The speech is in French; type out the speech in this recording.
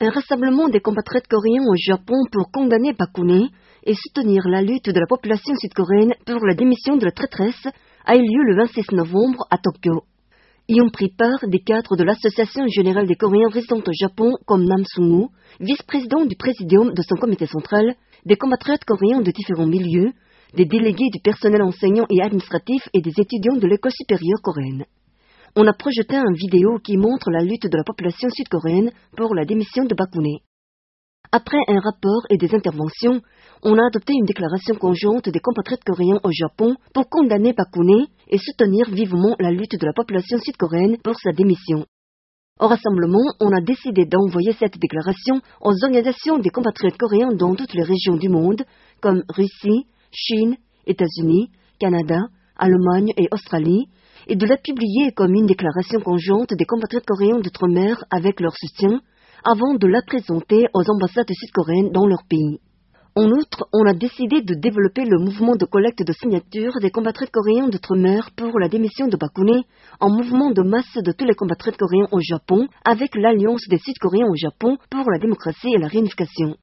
Un rassemblement des compatriotes coréens au Japon pour condamner Park Geun-hye et soutenir la lutte de la population sud-coréenne pour la démission de la traîtresse a eu lieu le 26 novembre à Tokyo. Y ont pris part des cadres de l'Association générale des Coréens résidant au Japon comme Nam Sung-woo, vice-président du présidium de son comité central, des compatriotes coréens de différents milieux, des délégués du personnel enseignant et administratif et des étudiants de l'école supérieure coréenne. On a projeté une vidéo qui montre la lutte de la population sud-coréenne pour la démission de Park Geun-hye. Après un rapport et des interventions, on a adopté une déclaration conjointe des compatriotes coréens au Japon pour condamner Park Geun-hye et soutenir vivement la lutte de la population sud-coréenne pour sa démission. Au rassemblement, on a décidé d'envoyer cette déclaration aux organisations des compatriotes coréens dans toutes les régions du monde, comme Russie, Chine, États-Unis, Canada, Allemagne et Australie, et de la publier comme une déclaration conjointe des compatriotes coréens d'outre-mer avec leur soutien, avant de la présenter aux ambassades sud-coréennes dans leur pays. En outre, on a décidé de développer le mouvement de collecte de signatures des compatriotes coréens d'outre-mer pour la démission de Park Geun-hye en mouvement de masse de tous les compatriotes coréens au Japon avec l'Alliance des Sud-Coréens au Japon pour la démocratie et la réunification.